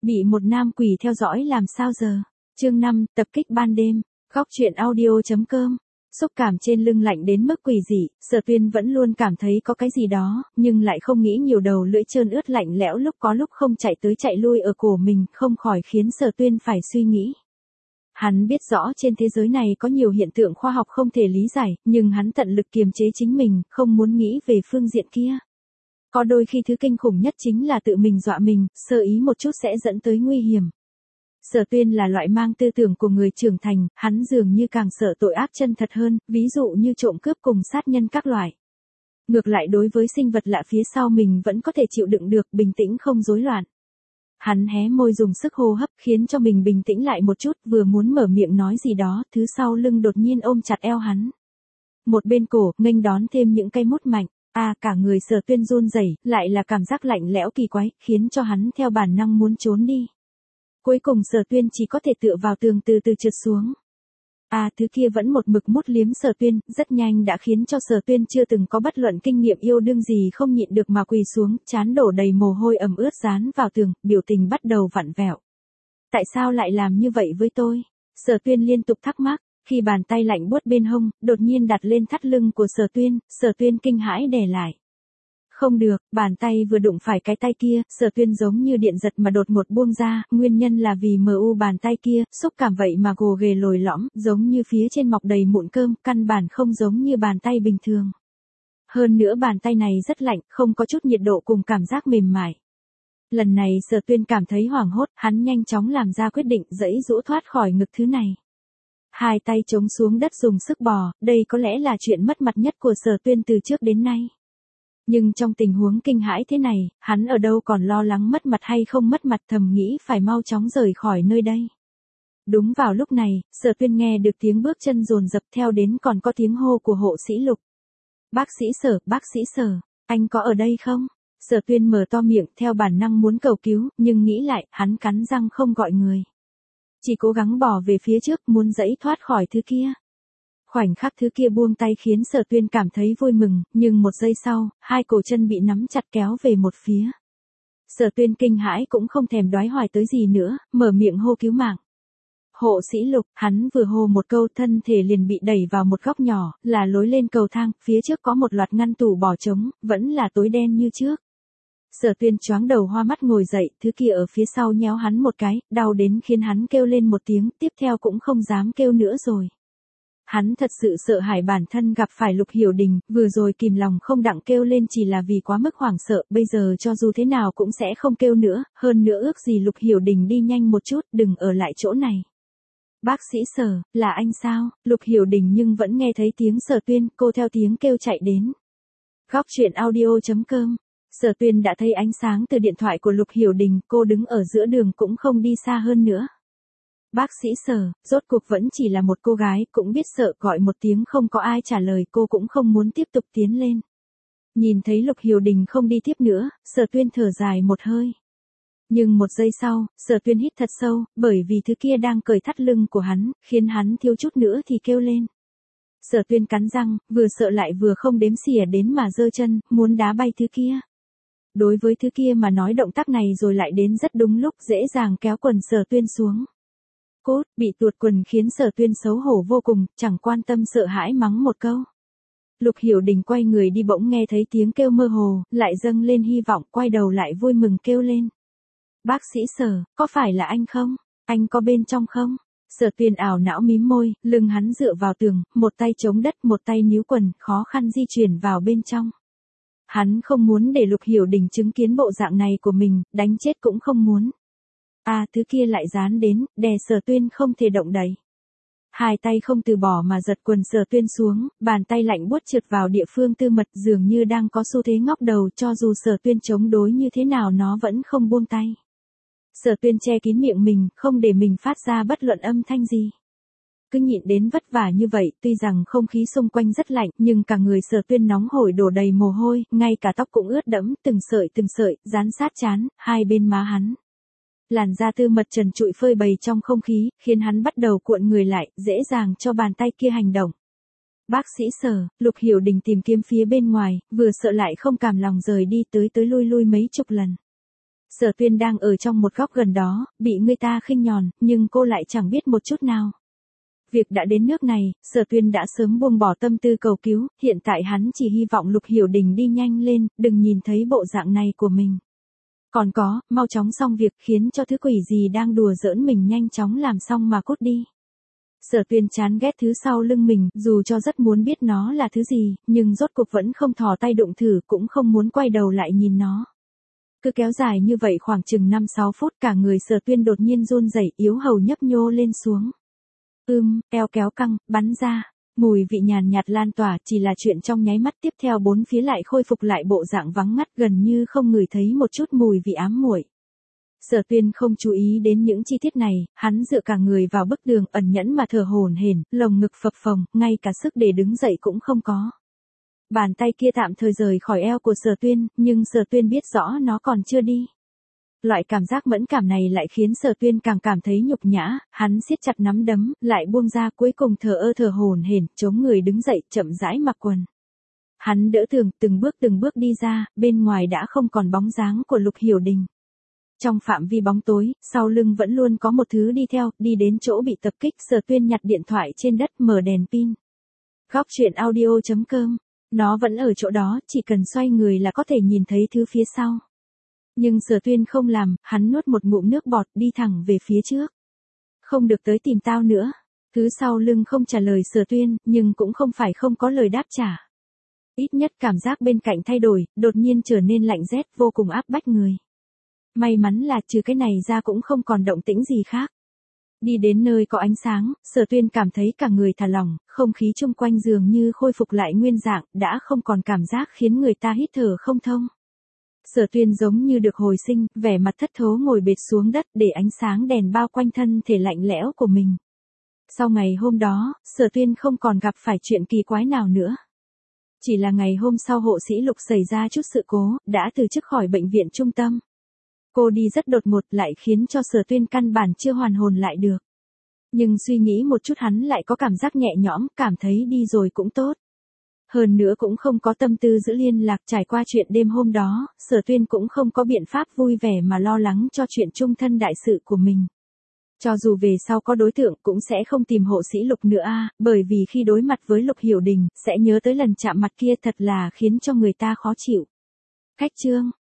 Bị một nam quỷ theo dõi làm sao giờ? Chương 5, tập kích ban đêm. Góc truyện audio.com. Xúc cảm trên lưng lạnh đến mức quỷ dị, Sở Tuyên vẫn luôn cảm thấy có cái gì đó, nhưng lại không nghĩ nhiều, đầu lưỡi trơn ướt lạnh lẽo lúc có lúc không chạy tới chạy lui ở cổ mình, không khỏi khiến Sở Tuyên phải suy nghĩ. Hắn biết rõ trên thế giới này có nhiều hiện tượng khoa học không thể lý giải, nhưng hắn tận lực kiềm chế chính mình, không muốn nghĩ về phương diện kia. Có đôi khi thứ kinh khủng nhất chính là tự mình dọa mình, sơ ý một chút sẽ dẫn tới nguy hiểm. Sở Tuyên là loại mang tư tưởng của người trưởng thành, hắn dường như càng sợ tội ác chân thật hơn, ví dụ như trộm cướp cùng sát nhân các loại. Ngược lại đối với sinh vật lạ phía sau mình vẫn có thể chịu đựng được, bình tĩnh không rối loạn. Hắn hé môi dùng sức hô hấp khiến cho mình bình tĩnh lại một chút, vừa muốn mở miệng nói gì đó, thứ sau lưng đột nhiên ôm chặt eo hắn. Một bên cổ, nghênh đón thêm những cây mút mạnh. Cả người Sở Tuyên run rẩy, lại là cảm giác lạnh lẽo kỳ quái, khiến cho hắn theo bản năng muốn trốn đi. Cuối cùng Sở Tuyên chỉ có thể tựa vào tường từ từ trượt xuống. Thứ kia vẫn một mực mút liếm Sở Tuyên, rất nhanh đã khiến cho Sở Tuyên chưa từng có bất luận kinh nghiệm yêu đương gì không nhịn được mà quỳ xuống, trán đổ đầy mồ hôi ẩm ướt dán vào tường, biểu tình bắt đầu vặn vẹo. Tại sao lại làm như vậy với tôi? Sở Tuyên liên tục thắc mắc. Khi bàn tay lạnh buốt bên hông, đột nhiên đặt lên thắt lưng của Sở Tuyên kinh hãi đè lại. Không được, bàn tay vừa đụng phải cái tay kia, Sở Tuyên giống như điện giật mà đột ngột buông ra, nguyên nhân là vì bàn tay kia, xúc cảm vậy mà gồ ghề lồi lõm, giống như phía trên mọc đầy mụn cơm, căn bản không giống như bàn tay bình thường. Hơn nữa bàn tay này rất lạnh, không có chút nhiệt độ cùng cảm giác mềm mại. Lần này Sở Tuyên cảm thấy hoảng hốt, hắn nhanh chóng làm ra quyết định giãy giũa thoát khỏi ngực thứ này. Hai tay chống xuống đất dùng sức bò, đây có lẽ là chuyện mất mặt nhất của Sở Tuyên từ trước đến nay. Nhưng trong tình huống kinh hãi thế này, hắn ở đâu còn lo lắng mất mặt hay không mất mặt, thầm nghĩ phải mau chóng rời khỏi nơi đây. Đúng vào lúc này, Sở Tuyên nghe được tiếng bước chân dồn dập, theo đến còn có tiếng hô của hộ sĩ Lục. Bác sĩ Sở, anh có ở đây không? Sở Tuyên mở to miệng theo bản năng muốn cầu cứu, nhưng nghĩ lại, hắn cắn răng không gọi người. Chỉ cố gắng bò về phía trước, muốn giãy thoát khỏi thứ kia. Khoảnh khắc thứ kia buông tay khiến Sở Tuyên cảm thấy vui mừng, nhưng một giây sau, hai cổ chân bị nắm chặt kéo về một phía. Sở Tuyên kinh hãi cũng không thèm đoái hoài tới gì nữa, mở miệng hô cứu mạng. Hộ sĩ Lục, hắn vừa hô một câu thân thể liền bị đẩy vào một góc nhỏ, là lối lên cầu thang, phía trước có một loạt ngăn tủ bỏ trống, vẫn là tối đen như trước. Sở Tuyên choáng đầu hoa mắt ngồi dậy, thứ kia ở phía sau nhéo hắn một cái, đau đến khiến hắn kêu lên một tiếng, tiếp theo cũng không dám kêu nữa rồi. Hắn thật sự sợ hãi bản thân gặp phải Lục Hiểu Đình, vừa rồi kìm lòng không đặng kêu lên chỉ là vì quá mức hoảng sợ, bây giờ cho dù thế nào cũng sẽ không kêu nữa, hơn nữa ước gì Lục Hiểu Đình đi nhanh một chút, đừng ở lại chỗ này. Bác sĩ Sở, là anh sao? Lục Hiểu Đình nhưng vẫn nghe thấy tiếng Sở Tuyên, cô theo tiếng kêu chạy đến. Góc truyện audio.com. Sở Tuyên đã thấy ánh sáng từ điện thoại của Lục Hiểu Đình, cô đứng ở giữa đường cũng không đi xa hơn nữa. Bác sĩ Sở, rốt cuộc vẫn chỉ là một cô gái, cũng biết sợ, gọi một tiếng không có ai trả lời, cô cũng không muốn tiếp tục tiến lên. Nhìn thấy Lục Hiểu Đình không đi tiếp nữa, Sở Tuyên thở dài một hơi. Nhưng một giây sau, Sở Tuyên hít thật sâu, bởi vì thứ kia đang cởi thắt lưng của hắn, khiến hắn thiếu chút nữa thì kêu lên. Sở Tuyên cắn răng, vừa sợ lại vừa không đếm xỉa đến mà giơ chân, muốn đá bay thứ kia. Đối với thứ kia mà nói động tác này rồi lại đến rất đúng lúc, dễ dàng kéo quần Sở Tuyên xuống. Cốt, bị tuột quần khiến Sở Tuyên xấu hổ vô cùng, chẳng quan tâm sợ hãi mắng một câu. Lục Hiểu Đình quay người đi bỗng nghe thấy tiếng kêu mơ hồ, lại dâng lên hy vọng, quay đầu lại vui mừng kêu lên. Bác sĩ Sở, có phải là anh không? Anh có bên trong không? Sở Tuyên ảo não mím môi, lưng hắn dựa vào tường, một tay chống đất một tay níu quần, khó khăn di chuyển vào bên trong. Hắn không muốn để Lục Hiểu Đình chứng kiến bộ dạng này của mình, đánh chết cũng không muốn. Thứ kia lại dán đến, đè Sở Tuyên không thể động đậy. Hai tay không từ bỏ mà giật quần Sở Tuyên xuống, bàn tay lạnh buốt trượt vào địa phương tư mật, dường như đang có xu thế ngóc đầu, cho dù Sở Tuyên chống đối như thế nào nó vẫn không buông tay. Sở Tuyên che kín miệng mình, không để mình phát ra bất luận âm thanh gì. Cứ nhịn đến vất vả như vậy, tuy rằng không khí xung quanh rất lạnh, nhưng cả người Sở Tuyên nóng hổi đổ đầy mồ hôi, ngay cả tóc cũng ướt đẫm, từng sợi, dán sát trán, hai bên má hắn. Làn da tư mật trần trụi phơi bày trong không khí, khiến hắn bắt đầu cuộn người lại, dễ dàng cho bàn tay kia hành động. Bác sĩ Sở, Lục Hiểu Đình tìm kiếm phía bên ngoài, vừa sợ lại không cam lòng rời đi, tới lui mấy chục lần. Sở Tuyên đang ở trong một góc gần đó, bị người ta khinh nhòn, nhưng cô lại chẳng biết một chút nào. Việc đã đến nước này, Sở Tuyên đã sớm buông bỏ tâm tư cầu cứu, hiện tại hắn chỉ hy vọng Lục Hiểu Đình đi nhanh lên, đừng nhìn thấy bộ dạng này của mình. Còn có, mau chóng xong việc khiến cho thứ quỷ gì đang đùa giỡn mình nhanh chóng làm xong mà cút đi. Sở Tuyên chán ghét thứ sau lưng mình, dù cho rất muốn biết nó là thứ gì, nhưng rốt cuộc vẫn không thò tay đụng thử, cũng không muốn quay đầu lại nhìn nó. Cứ kéo dài như vậy khoảng chừng 5-6 phút, cả người Sở Tuyên đột nhiên run rẩy, yếu hầu nhấp nhô lên xuống. Eo kéo căng, bắn ra. Mùi vị nhàn nhạt lan tỏa, chỉ là chuyện trong nháy mắt, tiếp theo bốn phía lại khôi phục lại bộ dạng vắng ngắt, gần như không ngửi thấy một chút mùi vị ám muội. Sở Tuyên không chú ý đến những chi tiết này, hắn dựa cả người vào bức tường, ẩn nhẫn mà thở hổn hển, lồng ngực phập phồng, ngay cả sức để đứng dậy cũng không có. Bàn tay kia tạm thời rời khỏi eo của Sở Tuyên, nhưng Sở Tuyên biết rõ nó còn chưa đi. Loại cảm giác mẫn cảm này lại khiến Sở Tuyên càng cảm thấy nhục nhã, hắn siết chặt nắm đấm, lại buông ra, cuối cùng thở hổn hển, chống người đứng dậy, chậm rãi mặc quần. Hắn đỡ tường, từng bước đi ra, bên ngoài đã không còn bóng dáng của Lục Hiểu Đình. Trong phạm vi bóng tối, sau lưng vẫn luôn có một thứ đi theo, đi đến chỗ bị tập kích, Sở Tuyên nhặt điện thoại trên đất, mở đèn pin. Góc truyện audio.com, nó vẫn ở chỗ đó, chỉ cần xoay người là có thể nhìn thấy thứ phía sau. Nhưng Sở Tuyên không làm, hắn nuốt một ngụm nước bọt, đi thẳng về phía trước. Không được tới tìm tao nữa. Thứ sau lưng không trả lời Sở Tuyên, nhưng cũng không phải không có lời đáp trả. Ít nhất cảm giác bên cạnh thay đổi, đột nhiên trở nên lạnh rét, vô cùng áp bách người. May mắn là trừ cái này ra cũng không còn động tĩnh gì khác. Đi đến nơi có ánh sáng, Sở Tuyên cảm thấy cả người thả lỏng, không khí chung quanh dường như khôi phục lại nguyên dạng, đã không còn cảm giác khiến người ta hít thở không thông. Sở Tuyên giống như được hồi sinh, vẻ mặt thất thố ngồi bệt xuống đất để ánh sáng đèn bao quanh thân thể lạnh lẽo của mình. Sau ngày hôm đó, Sở Tuyên không còn gặp phải chuyện kỳ quái nào nữa. Chỉ là ngày hôm sau hộ sĩ Lục xảy ra chút sự cố, đã từ chức khỏi bệnh viện trung tâm. Cô đi rất đột ngột lại khiến cho Sở Tuyên căn bản chưa hoàn hồn lại được. Nhưng suy nghĩ một chút hắn lại có cảm giác nhẹ nhõm, cảm thấy đi rồi cũng tốt. Hơn nữa cũng không có tâm tư giữ liên lạc, trải qua chuyện đêm hôm đó, Sở Tuyên cũng không có biện pháp vui vẻ mà lo lắng cho chuyện chung thân đại sự của mình. Cho dù về sau có đối tượng cũng sẽ không tìm hộ sĩ Lục nữa bởi vì khi đối mặt với Lục Hiểu Đình, sẽ nhớ tới lần chạm mặt kia, thật là khiến cho người ta khó chịu. Khách chương